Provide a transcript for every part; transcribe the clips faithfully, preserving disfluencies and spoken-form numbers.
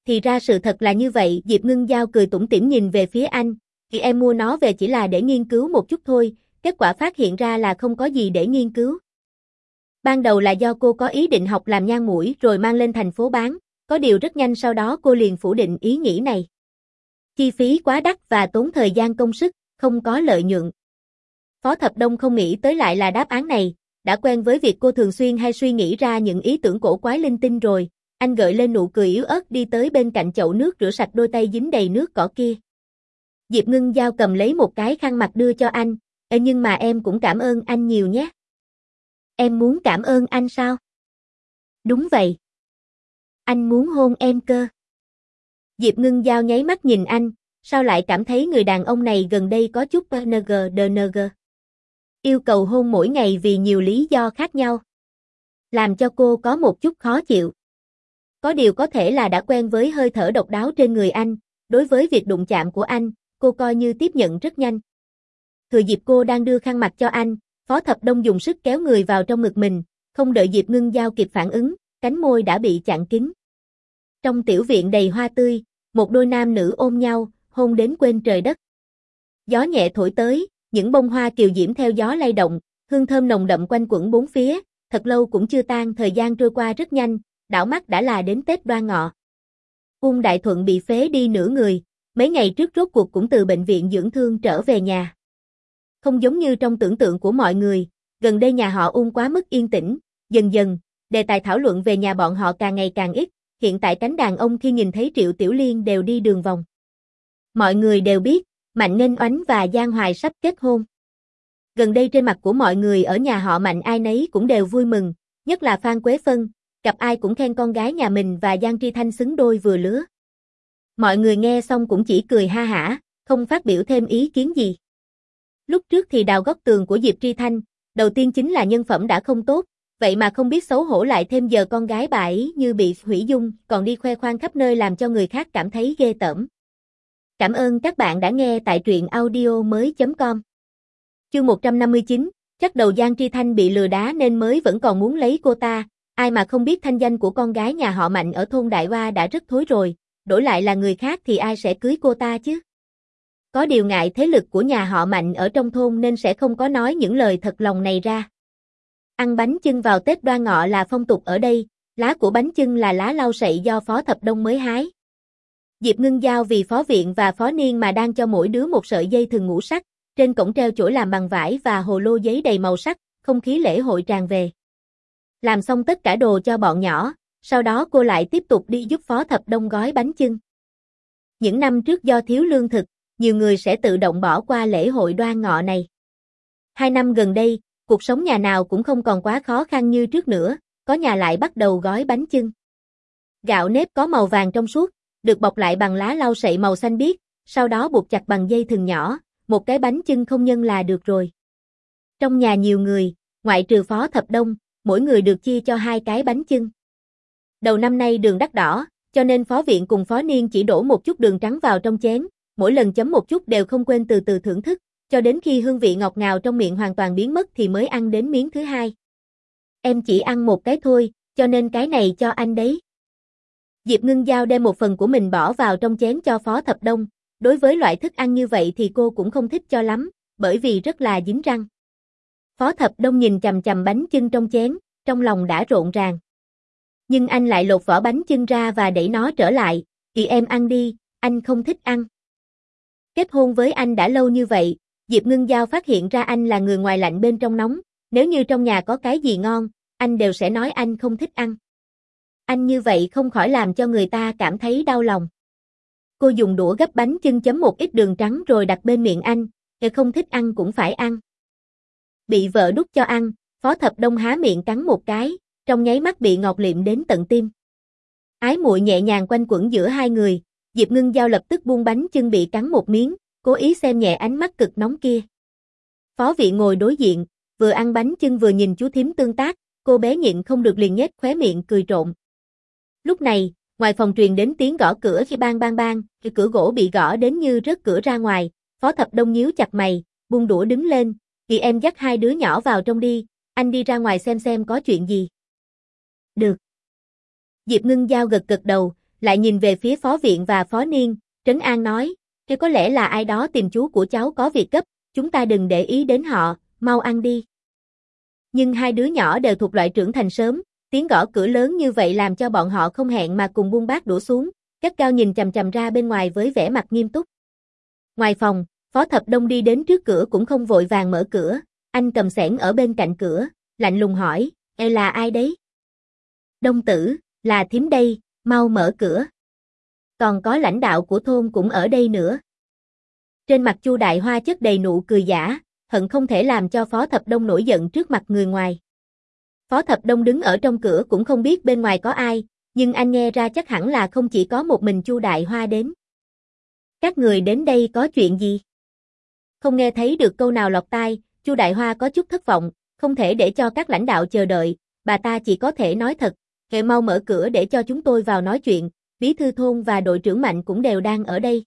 Thì ra sự thật là như vậy, Diệp Ngưng Giao cười tủm tỉm nhìn về phía anh, thì em mua nó về chỉ là để nghiên cứu một chút thôi, kết quả phát hiện ra là không có gì để nghiên cứu. Ban đầu là do cô có ý định học làm nhang mũi rồi mang lên thành phố bán, có điều rất nhanh sau đó cô liền phủ định ý nghĩ này. Chi phí quá đắt và tốn thời gian công sức, không có lợi nhuận. Phó Thập Đông không nghĩ tới lại là đáp án này, đã quen với việc cô thường xuyên hay suy nghĩ ra những ý tưởng cổ quái linh tinh rồi, anh gợi lên nụ cười yếu ớt đi tới bên cạnh chậu nước rửa sạch đôi tay dính đầy nước cỏ kia. Diệp Ngưng Giao cầm lấy một cái khăn mặt đưa cho anh, Ê nhưng mà em cũng cảm ơn anh nhiều nhé. Em muốn cảm ơn anh sao? Đúng vậy. Anh muốn hôn em cơ. Diệp Ngưng Giao nháy mắt nhìn anh, sao lại cảm thấy người đàn ông này gần đây có chút pê en giê đê en giê. Yêu cầu hôn mỗi ngày vì nhiều lý do khác nhau. Làm cho cô có một chút khó chịu. Có điều có thể là đã quen với hơi thở độc đáo trên người anh, đối với việc đụng chạm của anh, cô coi như tiếp nhận rất nhanh. Thừa dịp cô đang đưa khăn mặt cho anh, Phó Thập Đông dùng sức kéo người vào trong ngực mình, không đợi Diệp Ngưng Giao kịp phản ứng, cánh môi đã bị chặn kín. Trong tiểu viện đầy hoa tươi, một đôi nam nữ ôm nhau, hôn đến quên trời đất. Gió nhẹ thổi tới, những bông hoa kiều diễm theo gió lay động, hương thơm nồng đậm quanh quẩn bốn phía, thật lâu cũng chưa tan, thời gian trôi qua rất nhanh, đảo mắt đã là đến Tết Đoan Ngọ. Uông Đại Thuận bị phế đi nửa người, mấy ngày trước rốt cuộc cũng từ bệnh viện dưỡng thương trở về nhà. Không giống như trong tưởng tượng của mọi người, gần đây nhà họ Uông quá mức yên tĩnh, dần dần, đề tài thảo luận về nhà bọn họ càng ngày càng ít, hiện tại cánh đàn ông khi nhìn thấy Triệu Tiểu Liên đều đi đường vòng. Mọi người đều biết, Mạnh Nghênh Oánh và Giang Hoài sắp kết hôn. Gần đây trên mặt của mọi người ở nhà họ Mạnh ai nấy cũng đều vui mừng, nhất là Phan Quế Phân, gặp ai cũng khen con gái nhà mình và Giang Tri Thanh xứng đôi vừa lứa. Mọi người nghe xong cũng chỉ cười ha hả, không phát biểu thêm ý kiến gì. Lúc trước thì đào góc tường của Diệp Tri Thanh, đầu tiên chính là nhân phẩm đã không tốt, vậy mà không biết xấu hổ lại thêm giờ con gái bà ấy như bị hủy dung, còn đi khoe khoang khắp nơi làm cho người khác cảm thấy ghê tởm. Cảm ơn các bạn đã nghe tại truyện audio mới chấm com. Chương một trăm năm mươi chín, chắc đầu Giang Tri Thanh bị lừa đá nên mới vẫn còn muốn lấy cô ta, ai mà không biết thanh danh của con gái nhà họ Mạnh ở thôn Đại Hoa đã rất thối rồi, đổi lại là người khác thì ai sẽ cưới cô ta chứ? Có điều ngại thế lực của nhà họ Mạnh ở trong thôn nên sẽ không có nói những lời thật lòng này ra. Ăn bánh chưng vào Tết Đoan Ngọ là phong tục ở đây, lá của bánh chưng là lá lau sậy do Phó Thập Đông mới hái. Diệp Ngưng Giao vì Phó Viện và Phó Niên mà đang cho mỗi đứa một sợi dây thừng ngũ sắc, trên cổng treo chổi làm bằng vải và hồ lô giấy đầy màu sắc, không khí lễ hội tràn về. Làm xong tất cả đồ cho bọn nhỏ, sau đó cô lại tiếp tục đi giúp Phó Thập Đông gói bánh chưng. Những năm trước do thiếu lương thực, nhiều người sẽ tự động bỏ qua lễ hội Đoan Ngọ này. Hai năm gần đây, cuộc sống nhà nào cũng không còn quá khó khăn như trước nữa, có nhà lại bắt đầu gói bánh chưng. Gạo nếp có màu vàng trong suốt, được bọc lại bằng lá lau sậy màu xanh biếc, sau đó buộc chặt bằng dây thừng nhỏ, một cái bánh chưng không nhân là được rồi. Trong nhà nhiều người, ngoại trừ Phó Thập Đông, mỗi người được chia cho hai cái bánh chưng. Đầu năm nay đường đắt đỏ, cho nên Phó Viện cùng Phó Niên chỉ đổ một chút đường trắng vào trong chén, mỗi lần chấm một chút đều không quên từ từ thưởng thức, cho đến khi hương vị ngọt ngào trong miệng hoàn toàn biến mất thì mới ăn đến miếng thứ hai. Em chỉ ăn một cái thôi, cho nên cái này cho anh đấy. Diệp Ngưng Giao đem một phần của mình bỏ vào trong chén cho Phó Thập Đông, đối với loại thức ăn như vậy thì cô cũng không thích cho lắm, bởi vì rất là dính răng. Phó Thập Đông nhìn chằm chằm bánh chưng trong chén, trong lòng đã rộn ràng. Nhưng anh lại lột vỏ bánh chưng ra và đẩy nó trở lại, "Chị em ăn đi, anh không thích ăn." Kết hôn với anh đã lâu như vậy, Diệp Ngưng Giao phát hiện ra anh là người ngoài lạnh bên trong nóng, nếu như trong nhà có cái gì ngon, anh đều sẽ nói anh không thích ăn. Anh như vậy không khỏi làm cho người ta cảm thấy đau lòng. Cô dùng đũa gấp bánh chưng chấm một ít đường trắng rồi đặt bên miệng anh, "Kẻ không thích ăn cũng phải ăn." Bị vợ đút cho ăn, Phó Thập Đông há miệng cắn một cái, trong nháy mắt bị ngọt liệm đến tận tim. Ái muội nhẹ nhàng quanh quẩn giữa hai người, Diệp Ngưng Giao lập tức buông bánh chưng bị cắn một miếng, cố ý xem nhẹ ánh mắt cực nóng kia. Phó Viện ngồi đối diện, vừa ăn bánh chưng vừa nhìn chú thím tương tác, cô bé nhịn không được liền nhếch khóe miệng cười trộn. Lúc này, ngoài phòng truyền đến tiếng gõ cửa khi bang bang bang, cái cửa gỗ bị gõ đến như rớt cửa ra ngoài, Phó Thập Đông nhíu chặt mày, buông đũa đứng lên, "Chị em dắt hai đứa nhỏ vào trong đi, anh đi ra ngoài xem xem có chuyện gì." "Được." Diệp Ngưng Giao gật gật đầu, lại nhìn về phía Phó Viện và Phó Niên, trấn an nói, thế có lẽ là ai đó tìm chú của cháu có việc gấp, chúng ta đừng để ý đến họ, mau ăn đi. Nhưng hai đứa nhỏ đều thuộc loại trưởng thành sớm, tiếng gõ cửa lớn như vậy làm cho bọn họ không hẹn mà cùng buông bát đũa xuống, gắt gao nhìn chằm chằm ra bên ngoài với vẻ mặt nghiêm túc. Ngoài phòng, Phó Thập Đông đi đến trước cửa cũng không vội vàng mở cửa, anh cầm xẻng ở bên cạnh cửa, lạnh lùng hỏi, e là ai đấy? Đông Tử, là thím đây, mau mở cửa. Còn có lãnh đạo của thôn cũng ở đây nữa. Trên mặt Chu Đại Hoa chất đầy nụ cười giả, hận không thể làm cho Phó Thập Đông nổi giận trước mặt người ngoài. Phó Thập Đông đứng ở trong cửa cũng không biết bên ngoài có ai, nhưng anh nghe ra chắc hẳn là không chỉ có một mình Chu Đại Hoa đến. Các người đến đây có chuyện gì? Không nghe thấy được câu nào lọt tai, Chu Đại Hoa có chút thất vọng, không thể để cho các lãnh đạo chờ đợi, bà ta chỉ có thể nói thật, "Kệ mau mở cửa để cho chúng tôi vào nói chuyện, bí thư thôn và đội trưởng Mạnh cũng đều đang ở đây."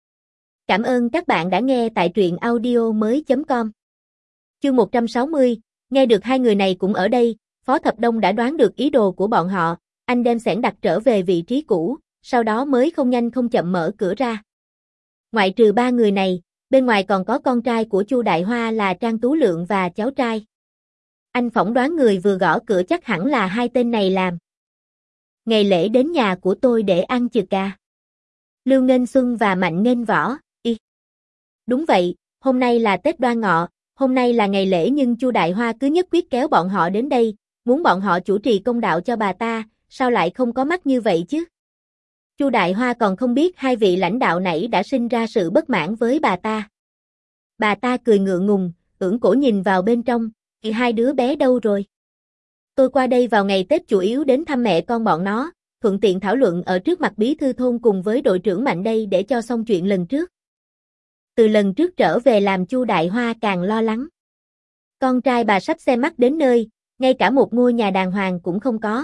Cảm ơn các bạn đã nghe tại truyện audio mới chấm com. Chương một trăm sáu mươi, nghe được hai người này cũng ở đây, Phó Thập Đông đã đoán được ý đồ của bọn họ, anh đem xẻng đặt trở về vị trí cũ, sau đó mới không nhanh không chậm mở cửa ra. Ngoại trừ ba người này, bên ngoài còn có con trai của Chu Đại Hoa là Trang Tú Lượng và cháu trai. Anh phỏng đoán người vừa gõ cửa chắc hẳn là hai tên này làm. Ngày lễ đến nhà của tôi để ăn chừ cà. Lưu Nghênh Xuân và Mạnh Nghênh Võ, y. Đúng vậy, hôm nay là Tết Đoan Ngọ, hôm nay là ngày lễ nhưng Chu Đại Hoa cứ nhất quyết kéo bọn họ đến đây, muốn bọn họ chủ trì công đạo cho bà ta, sao lại không có mắt như vậy chứ? Chu Đại Hoa còn không biết hai vị lãnh đạo nãy đã sinh ra sự bất mãn với bà ta. Bà ta cười ngượng ngùng, ưỡn cổ nhìn vào bên trong, thì hai đứa bé đâu rồi? Tôi qua đây vào ngày Tết chủ yếu đến thăm mẹ con bọn nó, thuận tiện thảo luận ở trước mặt bí thư thôn cùng với đội trưởng Mạnh đây để cho xong chuyện lần trước. Từ lần trước trở về làm Chu Đại Hoa càng lo lắng. Con trai bà sắp xe mắt đến nơi, ngay cả một ngôi nhà đàng hoàng cũng không có.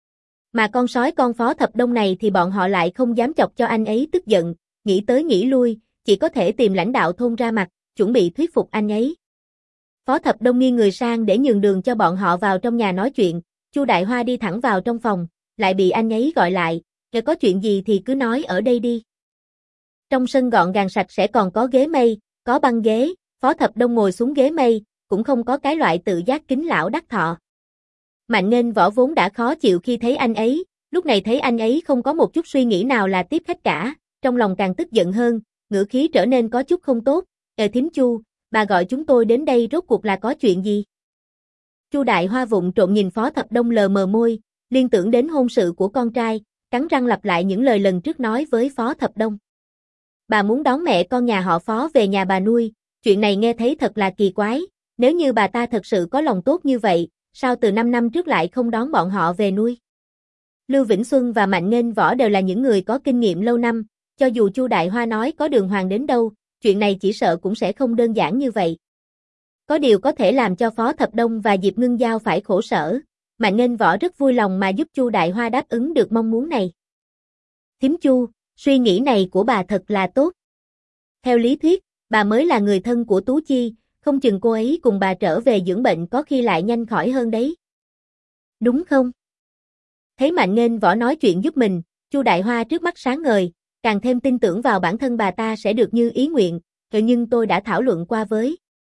Mà con sói con Phó Thập Đông này thì bọn họ lại không dám chọc cho anh ấy tức giận, nghĩ tới nghĩ lui, chỉ có thể tìm lãnh đạo thôn ra mặt, chuẩn bị thuyết phục anh ấy. Phó Thập Đông nghiêng người sang để nhường đường cho bọn họ vào trong nhà nói chuyện, Chu Đại Hoa đi thẳng vào trong phòng, lại bị anh ấy gọi lại, "Nếu có chuyện gì thì cứ nói ở đây đi." Trong sân gọn gàng sạch sẽ còn có ghế mây, có băng ghế, Phó Thập Đông ngồi xuống ghế mây, cũng không có cái loại tự giác kính lão đắc thọ. Mạnh Nghênh Võ vốn đã khó chịu khi thấy anh ấy, lúc này thấy anh ấy không có một chút suy nghĩ nào là tiếp khách cả, trong lòng càng tức giận hơn, ngữ khí trở nên có chút không tốt, "Ờ thím Chu, bà gọi chúng tôi đến đây rốt cuộc là có chuyện gì?" Chu Đại Hoa vụng trộm nhìn Phó Thập Đông lờ mờ môi, liên tưởng đến hôn sự của con trai, cắn răng lặp lại những lời lần trước nói với Phó Thập Đông. Bà muốn đón mẹ con nhà họ Phó về nhà bà nuôi, chuyện này nghe thấy thật là kỳ quái, nếu như bà ta thật sự có lòng tốt như vậy, sao từ năm năm trước lại không đón bọn họ về nuôi? Lưu Vĩnh Xuân và Mạnh Nghênh Võ đều là những người có kinh nghiệm lâu năm, cho dù Chu Đại Hoa nói có đường hoàng đến đâu, chuyện này chỉ sợ cũng sẽ không đơn giản như vậy. Có điều có thể làm cho Phó Thập Đông và Diệp Ngưng Giao phải khổ sở, Mạnh Nghênh Võ rất vui lòng mà giúp Chu Đại Hoa đáp ứng được mong muốn này. "Thím Chu, suy nghĩ này của bà thật là tốt. Theo lý thuyết, bà mới là người thân của Tú Chi, không chừng cô ấy cùng bà trở về dưỡng bệnh có khi lại nhanh khỏi hơn đấy. Đúng không?" Thấy Mạnh Nghênh Võ nói chuyện giúp mình, Chu Đại Hoa trước mắt sáng ngời, càng thêm tin tưởng vào bản thân bà ta sẽ được như ý nguyện, "Thế nhưng tôi đã thảo luận qua với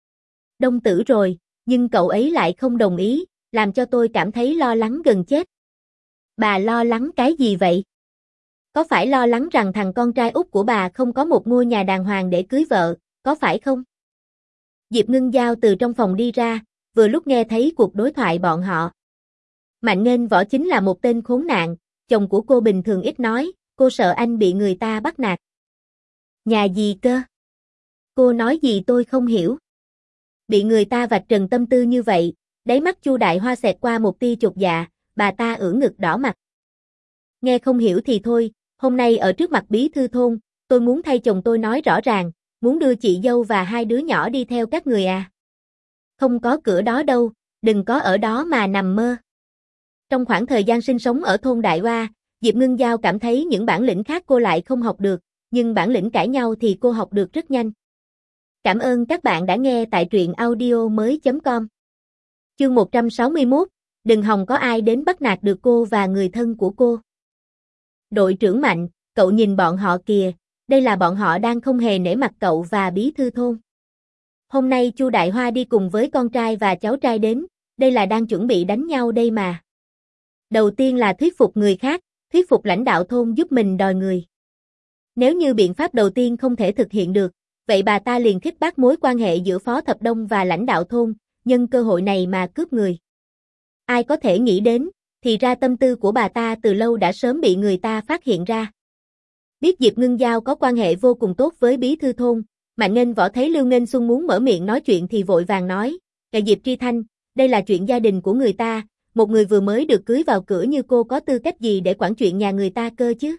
Đông Tử rồi, nhưng cậu ấy lại không đồng ý, làm cho tôi cảm thấy lo lắng gần chết." "Bà lo lắng cái gì vậy? Có phải lo lắng rằng thằng con trai út của bà không có một ngôi nhà đàng hoàng để cưới vợ, có phải không?" Diệp Ngưng Giao từ trong phòng đi ra, vừa lúc nghe thấy cuộc đối thoại bọn họ. Mạnh Nghênh Võ chính là một tên khốn nạn, chồng của cô bình thường ít nói, cô sợ anh bị người ta bắt nạt. "Nhà gì cơ? Cô nói gì tôi không hiểu." Bị người ta vạch trần tâm tư như vậy, đáy mắt Chu Đại Hoa xẹt qua một tia chột dạ, bà ta ưỡn ngực đỏ mặt. "Nghe không hiểu thì thôi, hôm nay ở trước mặt bí thư thôn, tôi muốn thay chồng tôi nói rõ ràng, muốn đưa chị dâu và hai đứa nhỏ đi theo các người à. Không có cửa đó đâu, đừng có ở đó mà nằm mơ." Trong khoảng thời gian sinh sống ở thôn Đại Hoa, Diệp Ngưng Giao cảm thấy những bản lĩnh khác cô lại không học được, nhưng bản lĩnh cãi nhau thì cô học được rất nhanh. Cảm ơn các bạn đã nghe tại truyện audio mới chấm com. Chương một trăm sáu mươi mốt, đừng hòng có ai đến bắt nạt được cô và người thân của cô. Đội trưởng Mạnh, cậu nhìn bọn họ kìa, đây là bọn họ đang không hề nể mặt cậu và bí thư thôn. Hôm nay Chu Đại Hoa đi cùng với con trai và cháu trai đến, đây là đang chuẩn bị đánh nhau đây mà. Đầu tiên là thuyết phục người khác, thuyết phục lãnh đạo thôn giúp mình đòi người. Nếu như biện pháp đầu tiên không thể thực hiện được, vậy bà ta liền khích bác mối quan hệ giữa Phó Thập Đông và lãnh đạo thôn, nhân cơ hội này mà cướp người. Ai có thể nghĩ đến, thì ra tâm tư của bà ta từ lâu đã sớm bị người ta phát hiện ra. Biết Diệp Ngưng Giao có quan hệ vô cùng tốt với bí thư thôn, Mạnh Nghênh Võ thấy Lưu Nghênh Xuân muốn mở miệng nói chuyện thì vội vàng nói, "Kệ Diệp Tri Thanh, đây là chuyện gia đình của người ta, một người vừa mới được cưới vào cửa như cô có tư cách gì để quản chuyện nhà người ta cơ chứ?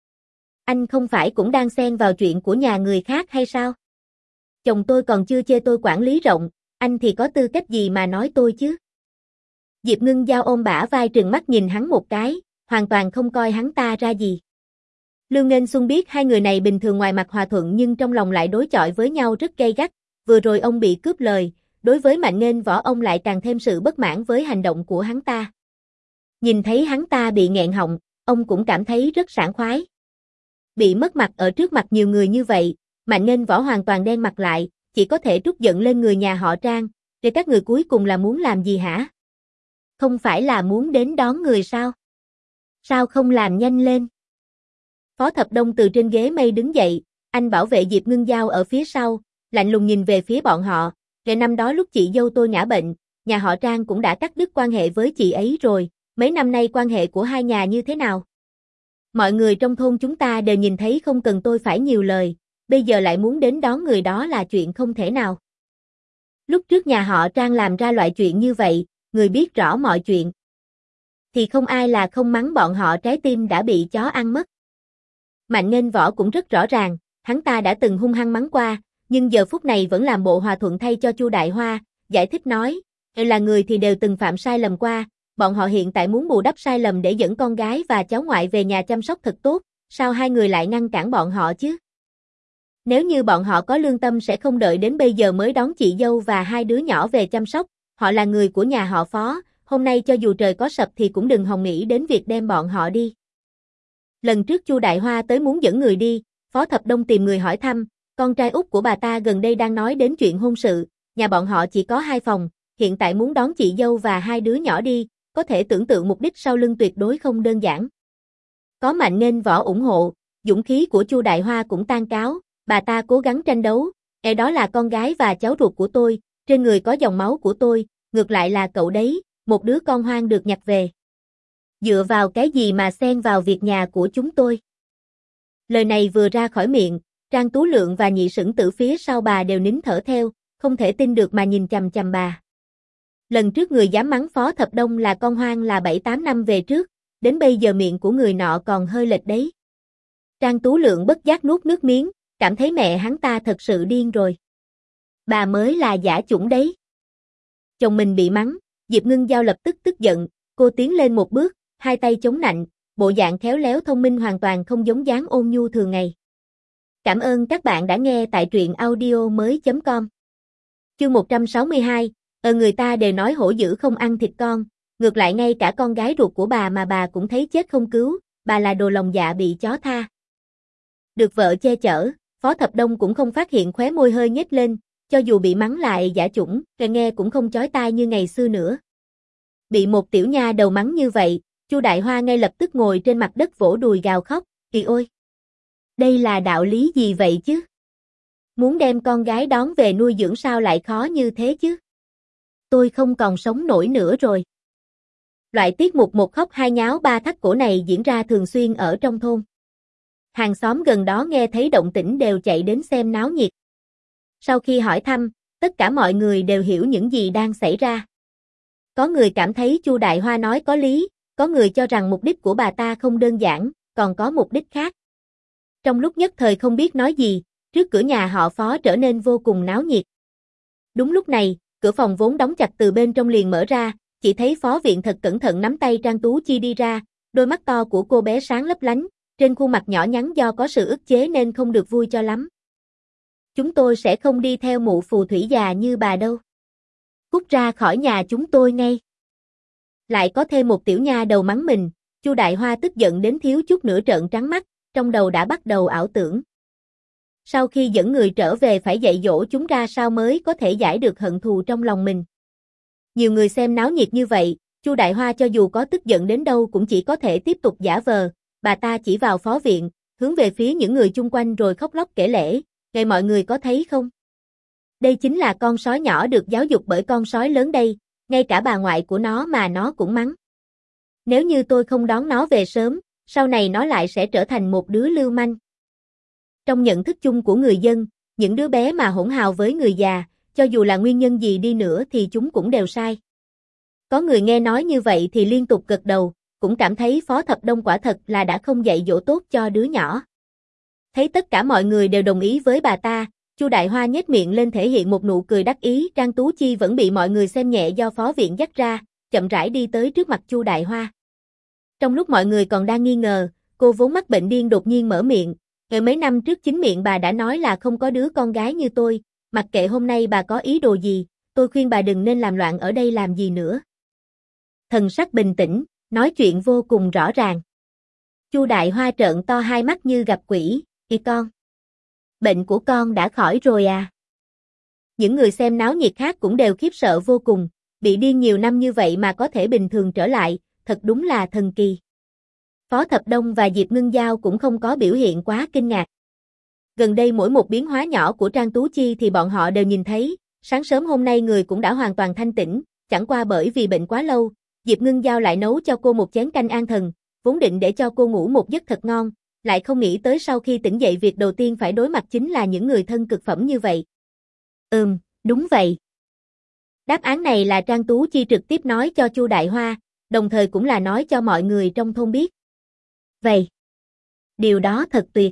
Anh không phải cũng đang xen vào chuyện của nhà người khác hay sao? Chồng tôi còn chưa chê tôi quản lý rộng, anh thì có tư cách gì mà nói tôi chứ?" Diệp Ngưng Giao ôm bả vai trừng mắt nhìn hắn một cái, hoàn toàn không coi hắn ta ra gì. Lưu Nghênh Xuân biết hai người này bình thường ngoài mặt hòa thuận nhưng trong lòng lại đối chọi với nhau rất gay gắt, vừa rồi ông bị cướp lời, đối với Mạnh Nghênh Võ ông lại càng thêm sự bất mãn với hành động của hắn ta. Nhìn thấy hắn ta bị nghẹn họng, ông cũng cảm thấy rất sảng khoái. Bị mất mặt ở trước mặt nhiều người như vậy, Mạnh Nghênh Võ hoàn toàn đen mặt lại, chỉ có thể trút giận lên người nhà họ Trang, để các người cuối cùng là muốn làm gì hả? Không phải là muốn đến đón người sao? Sao không làm nhanh lên? Phó Thập Đông từ trên ghế mây đứng dậy, anh bảo vệ Diệp Ngưng Giao ở phía sau, lạnh lùng nhìn về phía bọn họ, "Kể năm đó lúc chị dâu tôi ngã bệnh, nhà họ Trang cũng đã cắt đứt quan hệ với chị ấy rồi, mấy năm nay quan hệ của hai nhà như thế nào? Mọi người trong thôn chúng ta đều nhìn thấy không cần tôi phải nhiều lời, bây giờ lại muốn đến đón người đó là chuyện không thể nào. Lúc trước nhà họ Trang làm ra loại chuyện như vậy, người biết rõ mọi chuyện, thì không ai là không mắng bọn họ trái tim đã bị chó ăn mất." Mạnh Nghênh Võ cũng rất rõ ràng, hắn ta đã từng hung hăng mắng qua, nhưng giờ phút này vẫn làm bộ hòa thuận thay cho Chu Đại Hoa, giải thích nói, là người thì đều từng phạm sai lầm qua, bọn họ hiện tại muốn bù đắp sai lầm để dẫn con gái và cháu ngoại về nhà chăm sóc thật tốt, sao hai người lại ngăn cản bọn họ chứ? Nếu như bọn họ có lương tâm sẽ không đợi đến bây giờ mới đón chị dâu và hai đứa nhỏ về chăm sóc, họ là người của nhà họ Phó, hôm nay cho dù trời có sập thì cũng đừng hòng nghĩ đến việc đem bọn họ đi. Lần trước Chu Đại Hoa tới muốn dẫn người đi, Phó Thập Đông tìm người hỏi thăm, con trai út của bà ta gần đây đang nói đến chuyện hôn sự, nhà bọn họ chỉ có hai phòng, hiện tại muốn đón chị dâu và hai đứa nhỏ đi, có thể tưởng tượng mục đích sau lưng tuyệt đối không đơn giản. Có Mạnh Nghênh Võ ủng hộ, dũng khí của Chu Đại Hoa cũng tan cáo, bà ta cố gắng tranh đấu, e đó là con gái và cháu ruột của tôi, trên người có dòng máu của tôi, ngược lại là cậu đấy, một đứa con hoang được nhặt về. Dựa vào cái gì mà xen vào việc nhà của chúng tôi? Lời này vừa ra khỏi miệng, Trang Tú Lượng và Nhị Sửng Tử phía sau bà đều nín thở theo, không thể tin được mà nhìn chằm chằm bà. Lần trước người dám mắng Phó Thập Đông là con hoang là bảy tám năm về trước, đến bây giờ miệng của người nọ còn hơi lệch đấy. Trang Tú Lượng bất giác nuốt nước miếng, cảm thấy mẹ hắn ta thật sự điên rồi. Bà mới là giả chủng đấy. Chồng mình bị mắng, Diệp Ngưng Giao lập tức tức giận, cô tiến lên một bước, hai tay chống nạnh, bộ dạng khéo léo thông minh hoàn toàn không giống dáng ôn nhu thường ngày. Cảm ơn các bạn đã nghe tại truyện audio mới chấm com. Chương một trăm sáu mươi hai, ờ người ta đều nói hổ dữ không ăn thịt con, ngược lại ngay cả con gái ruột của bà mà bà cũng thấy chết không cứu, bà là đồ lòng dạ bị chó tha. Được vợ che chở, Phó Thập Đông cũng không phát hiện khóe môi hơi nhếch lên, cho dù bị mắng lại giả chủng, nghe cũng không chói tai như ngày xưa nữa. Bị một tiểu nha đầu mắng như vậy, Chu Đại Hoa ngay lập tức ngồi trên mặt đất vỗ đùi gào khóc, "Kì ôi! Đây là đạo lý gì vậy chứ? Muốn đem con gái đón về nuôi dưỡng sao lại khó như thế chứ? Tôi không còn sống nổi nữa rồi." Loại tiết mục một khóc hai nháo ba thắt cổ này diễn ra thường xuyên ở trong thôn. Hàng xóm gần đó nghe thấy động tĩnh đều chạy đến xem náo nhiệt. Sau khi hỏi thăm, tất cả mọi người đều hiểu những gì đang xảy ra. Có người cảm thấy Chu Đại Hoa nói có lý, có người cho rằng mục đích của bà ta không đơn giản, còn có mục đích khác. Trong lúc nhất thời không biết nói gì, trước cửa nhà họ Phó trở nên vô cùng náo nhiệt. Đúng lúc này, cửa phòng vốn đóng chặt từ bên trong liền mở ra, chỉ thấy Phó Viện thật cẩn thận nắm tay Trang Tú Chi đi ra, đôi mắt to của cô bé sáng lấp lánh, trên khuôn mặt nhỏ nhắn do có sự ức chế nên không được vui cho lắm. "Chúng tôi sẽ không đi theo mụ phù thủy già như bà đâu. Cút ra khỏi nhà chúng tôi ngay." Lại có thêm một tiểu nha đầu mắng mình, Chu Đại Hoa tức giận đến thiếu chút nữa trợn trắng mắt, trong đầu đã bắt đầu ảo tưởng. Sau khi dẫn người trở về phải dạy dỗ chúng ra sao mới có thể giải được hận thù trong lòng mình. Nhiều người xem náo nhiệt như vậy, Chu Đại Hoa cho dù có tức giận đến đâu cũng chỉ có thể tiếp tục giả vờ, bà ta chỉ vào phó viện, hướng về phía những người chung quanh rồi khóc lóc kể lể, "Ngày mọi người có thấy không? Đây chính là con sói nhỏ được giáo dục bởi con sói lớn đây, ngay cả bà ngoại của nó mà nó cũng mắng. Nếu như tôi không đón nó về sớm, sau này nó lại sẽ trở thành một đứa lưu manh." Trong nhận thức chung của người dân, những đứa bé mà hỗn hào với người già, cho dù là nguyên nhân gì đi nữa thì chúng cũng đều sai. Có người nghe nói như vậy thì liên tục gật đầu, cũng cảm thấy Phó Thập Đông quả thật là đã không dạy dỗ tốt cho đứa nhỏ. Thấy tất cả mọi người đều đồng ý với bà ta, Chu Đại Hoa nhếch miệng lên thể hiện một nụ cười đắc ý. Trang Tú Chi vẫn bị mọi người xem nhẹ do phó viện dắt ra, chậm rãi đi tới trước mặt Chu Đại Hoa. Trong lúc mọi người còn đang nghi ngờ, cô vốn mắc bệnh điên đột nhiên mở miệng, "Ngày mấy năm trước chính miệng bà đã nói là không có đứa con gái như tôi, mặc kệ hôm nay bà có ý đồ gì, tôi khuyên bà đừng nên làm loạn ở đây làm gì nữa." Thần sắc bình tĩnh, nói chuyện vô cùng rõ ràng. Chu Đại Hoa trợn to hai mắt như gặp quỷ, "Kìa con, bệnh của con đã khỏi rồi à?" Những người xem náo nhiệt khác cũng đều khiếp sợ vô cùng, bị điên nhiều năm như vậy mà có thể bình thường trở lại, thật đúng là thần kỳ. Phó Thập Đông và Diệp Ngưng Giao cũng không có biểu hiện quá kinh ngạc. Gần đây mỗi một biến hóa nhỏ của Trang Tú Chi thì bọn họ đều nhìn thấy, sáng sớm hôm nay người cũng đã hoàn toàn thanh tĩnh, chẳng qua bởi vì bệnh quá lâu, Diệp Ngưng Giao lại nấu cho cô một chén canh an thần, vốn định để cho cô ngủ một giấc thật ngon, lại không nghĩ tới sau khi tỉnh dậy việc đầu tiên phải đối mặt chính là những người thân cực phẩm như vậy. Ừm, đúng vậy. Đáp án này là Trang Tú Chi trực tiếp nói cho Chu Đại Hoa, đồng thời cũng là nói cho mọi người trong thôn biết. Vậy, điều đó thật tuyệt.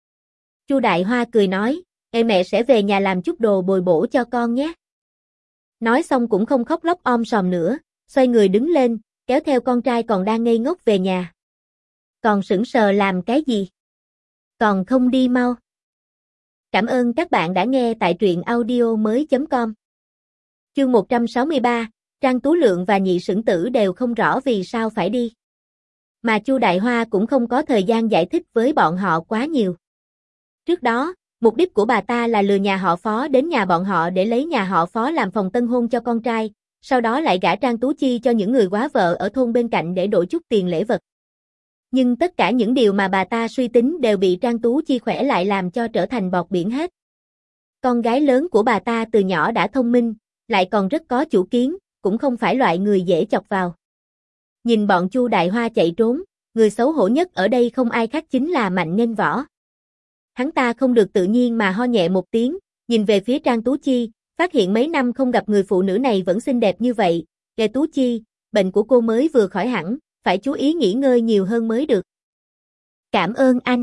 Chu Đại Hoa cười nói, "Ê mẹ sẽ về nhà làm chút đồ bồi bổ cho con nhé." Nói xong cũng không khóc lóc om sòm nữa, xoay người đứng lên, kéo theo con trai còn đang ngây ngốc về nhà. Còn sững sờ làm cái gì? Còn không đi mau. Cảm ơn các bạn đã nghe tại truyện audio mới chấm com. Chương một trăm sáu mươi ba, Trang Tú Lượng và Nhị Sửng Tử đều không rõ vì sao phải đi. Mà Chu Đại Hoa cũng không có thời gian giải thích với bọn họ quá nhiều. Trước đó, mục đích của bà ta là lừa nhà họ Phó đến nhà bọn họ để lấy nhà họ Phó làm phòng tân hôn cho con trai, sau đó lại gả Trang Tú Chi cho những người góa vợ ở thôn bên cạnh để đổi chút tiền lễ vật. Nhưng tất cả những điều mà bà ta suy tính đều bị Trang Tú Chi khỏe lại làm cho trở thành bọt biển hết. Con gái lớn của bà ta từ nhỏ đã thông minh, lại còn rất có chủ kiến, cũng không phải loại người dễ chọc vào. Nhìn bọn Chu Đại Hoa chạy trốn, người xấu hổ nhất ở đây không ai khác chính là Mạnh Nghênh Võ. Hắn ta không được tự nhiên mà ho nhẹ một tiếng, nhìn về phía Trang Tú Chi, phát hiện mấy năm không gặp người phụ nữ này vẫn xinh đẹp như vậy. "Kìa Tú Chi, bệnh của cô mới vừa khỏi hẳn, phải chú ý nghỉ ngơi nhiều hơn mới được." "Cảm ơn anh."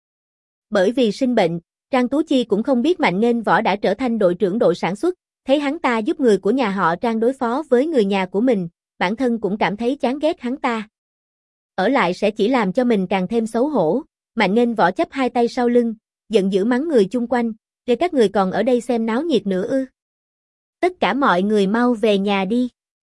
Bởi vì sinh bệnh, Trang Tú Chi cũng không biết Mạnh Nghênh Võ đã trở thành đội trưởng đội sản xuất, thấy hắn ta giúp người của nhà họ Trang đối phó với người nhà của mình, bản thân cũng cảm thấy chán ghét hắn ta. Ở lại sẽ chỉ làm cho mình càng thêm xấu hổ. Mạnh Nghênh Võ chắp hai tay sau lưng, giận dữ mắng người chung quanh, "Để các người còn ở đây xem náo nhiệt nữa ư? Tất cả mọi người mau về nhà đi."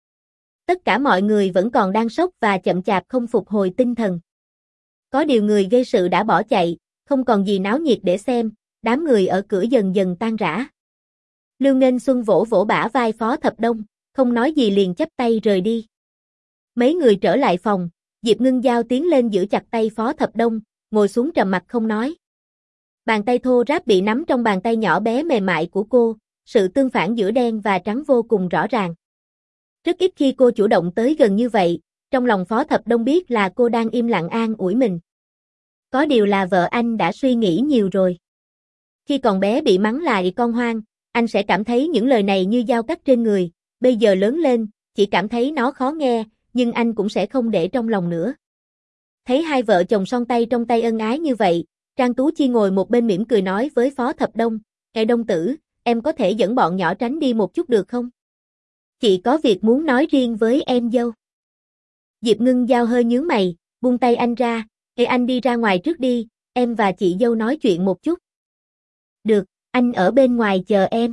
Tất cả mọi người vẫn còn đang sốc và chậm chạp không phục hồi tinh thần. Có điều người gây sự đã bỏ chạy, không còn gì náo nhiệt để xem, đám người ở cửa dần dần tan rã. Lưu Nghênh Xuân vỗ vỗ bả vai Phó Thập Đông, không nói gì liền chắp tay rời đi. Mấy người trở lại phòng, Diệp Ngưng Giao tiến lên giữ chặt tay Phó Thập Đông, ngồi xuống trầm mặt không nói. Bàn tay thô ráp bị nắm trong bàn tay nhỏ bé mềm mại của cô, sự tương phản giữa đen và trắng vô cùng rõ ràng. Rất ít khi cô chủ động tới gần như vậy, trong lòng Phó Thập Đông biết là cô đang im lặng an ủi mình. Có điều là vợ anh đã suy nghĩ nhiều rồi. Khi còn bé bị mắng là con hoang, anh sẽ cảm thấy những lời này như dao cắt trên người, bây giờ lớn lên, chỉ cảm thấy nó khó nghe, nhưng anh cũng sẽ không để trong lòng nữa. Thấy hai vợ chồng son tay trong tay ân ái như vậy, Trang Tú Chi ngồi một bên mỉm cười nói với Phó Thập Đông, "Ngài Đông tử, em có thể dẫn bọn nhỏ tránh đi một chút được không? Chị có việc muốn nói riêng với em dâu." Diệp Ngưng Giao hơi nhướng mày, buông tay anh ra, "Ê anh đi ra ngoài trước đi, em và chị dâu nói chuyện một chút." "Được, anh ở bên ngoài chờ em."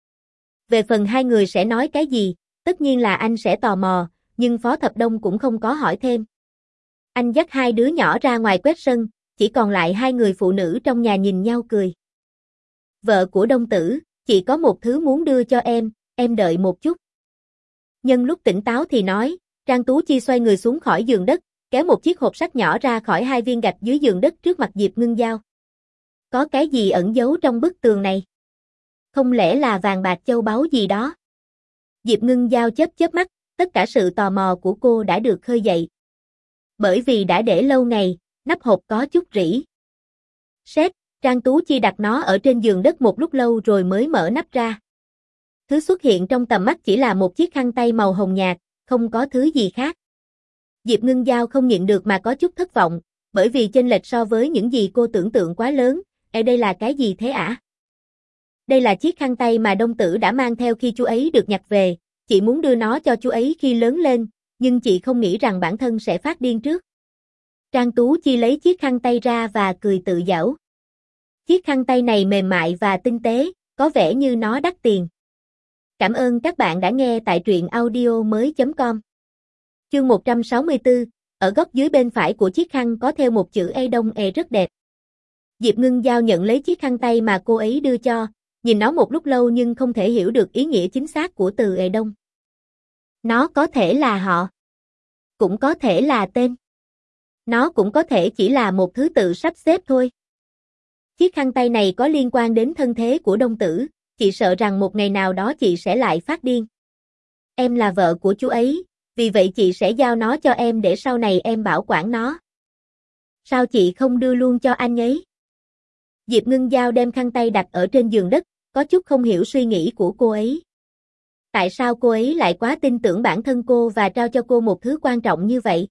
Về phần hai người sẽ nói cái gì, tất nhiên là anh sẽ tò mò, nhưng Phó Thập Đông cũng không có hỏi thêm. Anh dắt hai đứa nhỏ ra ngoài quét sân, chỉ còn lại hai người phụ nữ trong nhà nhìn nhau cười. Vợ của Đông Tử, chị có một thứ muốn đưa cho em, em đợi một chút. Nhân lúc tỉnh táo thì nói, Trang Tú Chi xoay người xuống khỏi giường đất, kéo một chiếc hộp sắt nhỏ ra khỏi hai viên gạch dưới giường đất trước mặt Diệp Ngưng Giao. Có cái gì ẩn giấu trong bức tường này? Không lẽ là vàng bạc châu báu gì đó? Diệp Ngưng Giao chớp chớp mắt, tất cả sự tò mò của cô đã được khơi dậy. Bởi vì đã để lâu ngày, nắp hộp có chút rỉ. Sét, Trang Tú Chi đặt nó ở trên giường đất một lúc lâu rồi mới mở nắp ra. Thứ xuất hiện trong tầm mắt chỉ là một chiếc khăn tay màu hồng nhạt, không có thứ gì khác. Diệp Ngưng Giao không nhịn được mà có chút thất vọng, bởi vì chênh lệch so với những gì cô tưởng tượng quá lớn. Ê, đây là cái gì thế ả? Đây là chiếc khăn tay mà Đông Tử đã mang theo khi chú ấy được nhặt về, chị muốn đưa nó cho chú ấy khi lớn lên, nhưng chị không nghĩ rằng bản thân sẽ phát điên trước. Trang Tú Chi lấy chiếc khăn tay ra và cười tự giễu. Chiếc khăn tay này mềm mại và tinh tế, có vẻ như nó đắt tiền. Cảm ơn các bạn đã nghe tại truyện audio mới chấm com. Chương một trăm sáu mươi tư, ở góc dưới bên phải của chiếc khăn có theo một chữ E Đông E rất đẹp. Diệp Ngưng Giao nhận lấy chiếc khăn tay mà cô ấy đưa cho, nhìn nó một lúc lâu nhưng không thể hiểu được ý nghĩa chính xác của từ E Đông. Nó có thể là họ, cũng có thể là tên. Nó cũng có thể chỉ là một thứ tự sắp xếp thôi. Chiếc khăn tay này có liên quan đến thân thế của Đông Tử, chị sợ rằng một ngày nào đó chị sẽ lại phát điên. Em là vợ của chú ấy, vì vậy chị sẽ giao nó cho em để sau này em bảo quản nó. Sao chị không đưa luôn cho anh ấy? Diệp Ngưng Giao đem khăn tay đặt ở trên giường đất, có chút không hiểu suy nghĩ của cô ấy. Tại sao cô ấy lại quá tin tưởng bản thân cô và trao cho cô một thứ quan trọng như vậy?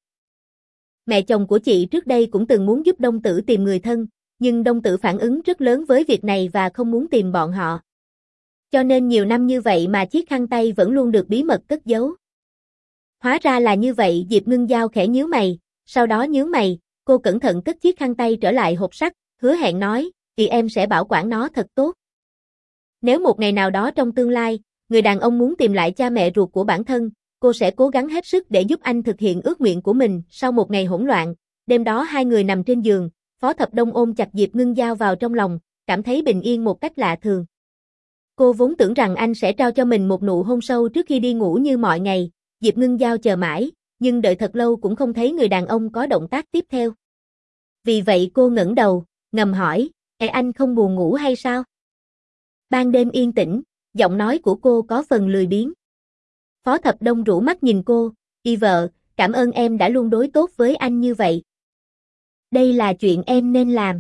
Mẹ chồng của chị trước đây cũng từng muốn giúp Đông Tử tìm người thân, nhưng Đông Tử phản ứng rất lớn với việc này và không muốn tìm bọn họ. Cho nên nhiều năm như vậy mà chiếc khăn tay vẫn luôn được bí mật cất giấu. Hóa ra là như vậy, Diệp Ngưng Giao khẽ nhíu mày, sau đó nhướng mày, cô cẩn thận cất chiếc khăn tay trở lại hộp sắt, hứa hẹn nói, thì em sẽ bảo quản nó thật tốt. Nếu một ngày nào đó trong tương lai, người đàn ông muốn tìm lại cha mẹ ruột của bản thân, cô sẽ cố gắng hết sức để giúp anh thực hiện ước nguyện của mình. Sau một ngày hỗn loạn, đêm đó hai người nằm trên giường, Phó Thập Đông ôm chặt Diệp Ngưng Giao vào trong lòng, cảm thấy bình yên một cách lạ thường. Cô vốn tưởng rằng anh sẽ trao cho mình một nụ hôn sâu trước khi đi ngủ như mọi ngày, Diệp Ngưng Giao chờ mãi, nhưng đợi thật lâu cũng không thấy người đàn ông có động tác tiếp theo. Vì vậy cô ngẩng đầu, ngầm hỏi, "Ê, anh không buồn ngủ hay sao?" Ban đêm yên tĩnh, giọng nói của cô có phần lười biếng. Phó Thập Đông rũ mắt nhìn cô, "Y vợ, cảm ơn em đã luôn đối tốt với anh như vậy. Đây là chuyện em nên làm.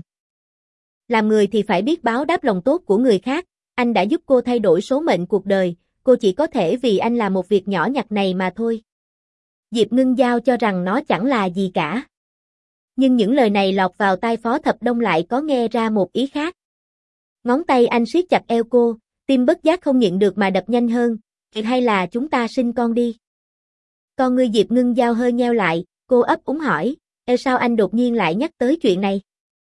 Làm người thì phải biết báo đáp lòng tốt của người khác, anh đã giúp cô thay đổi số mệnh cuộc đời, cô chỉ có thể vì anh làm một việc nhỏ nhặt này mà thôi." Diệp Ngưng Giao cho rằng nó chẳng là gì cả. Nhưng những lời này lọt vào tai Phó Thập Đông lại có nghe ra một ý khác. Ngón tay anh siết chặt eo cô, tim bất giác không nhịn được mà đập nhanh hơn, "Hay là chúng ta sinh con đi?" Con ngươi Diệp Ngưng Giao hơi nheo lại, cô ấp úng hỏi, "Ê, sao anh đột nhiên lại nhắc tới chuyện này?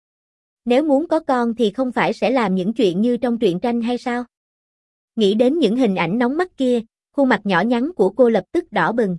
Nếu muốn có con thì không phải sẽ làm những chuyện như trong truyện tranh hay sao?" Nghĩ đến những hình ảnh nóng mắt kia, khuôn mặt nhỏ nhắn của cô lập tức đỏ bừng.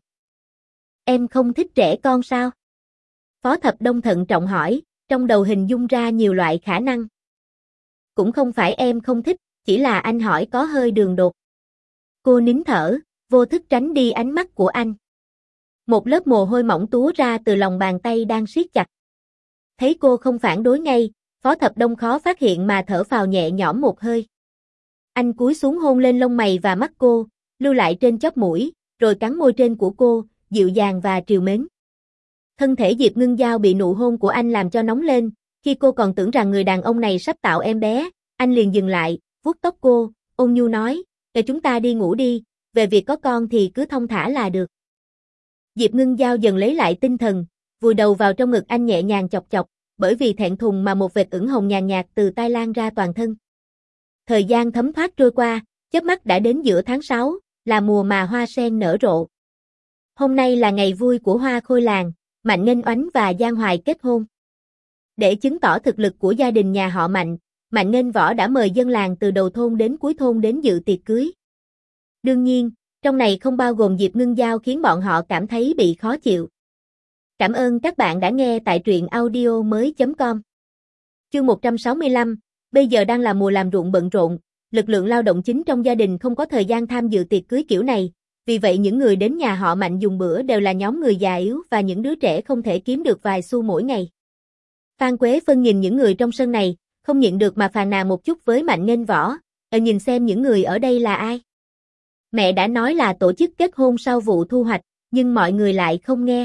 "Em không thích trẻ con sao?" Phó Thập Đông thận trọng hỏi, trong đầu hình dung ra nhiều loại khả năng. "Cũng không phải em không thích, chỉ là anh hỏi có hơi đường đột." Cô nín thở, vô thức tránh đi ánh mắt của anh. Một lớp mồ hôi mỏng túa ra từ lòng bàn tay đang siết chặt. Thấy cô không phản đối ngay, Phó Thập Đông khó phát hiện mà thở phào nhẹ nhõm một hơi. Anh cúi xuống hôn lên lông mày và mắt cô, lưu lại trên chóp mũi, rồi cắn môi trên của cô, dịu dàng và trìu mến. Thân thể Diệp Ngưng Giao bị nụ hôn của anh làm cho nóng lên, khi cô còn tưởng rằng người đàn ông này sắp tạo em bé, anh liền dừng lại, vuốt tóc cô, ôn nhu nói, "Để chúng ta đi ngủ đi, về việc có con thì cứ thong thả là được." Diệp Ngưng Giao dần lấy lại tinh thần, vùi đầu vào trong ngực anh nhẹ nhàng chọc chọc, bởi vì thẹn thùng mà một vệt ửng hồng nhàn nhạt từ tai lan ra toàn thân. Thời gian thấm thoát trôi qua, chớp mắt đã đến giữa tháng sáu, là mùa mà hoa sen nở rộ. Hôm nay là ngày vui của Hoa Khôi làng, Mạnh Nghênh Oánh và Giang Hoài kết hôn. Để chứng tỏ thực lực của gia đình nhà họ Mạnh, Mạnh Nghênh Võ đã mời dân làng từ đầu thôn đến cuối thôn đến dự tiệc cưới. Đương nhiên, trong này không bao gồm Diệp Ngưng Giao khiến bọn họ cảm thấy bị khó chịu. Cảm ơn các bạn đã nghe tại truyện audio mới chấm com. Chương một trăm sáu mươi lăm, bây giờ đang là mùa làm ruộng bận rộn, lực lượng lao động chính trong gia đình không có thời gian tham dự tiệc cưới kiểu này, vì vậy những người đến nhà họ Mạnh dùng bữa đều là nhóm người già yếu và những đứa trẻ không thể kiếm được vài xu mỗi ngày. Phan Quế Phân nhìn những người trong sân này, không nhịn được mà phàn nàn một chút với Mạnh Nghênh Võ, "Ờ nhìn xem những người ở đây là ai? Mẹ đã nói là tổ chức kết hôn sau vụ thu hoạch, nhưng mọi người lại không nghe."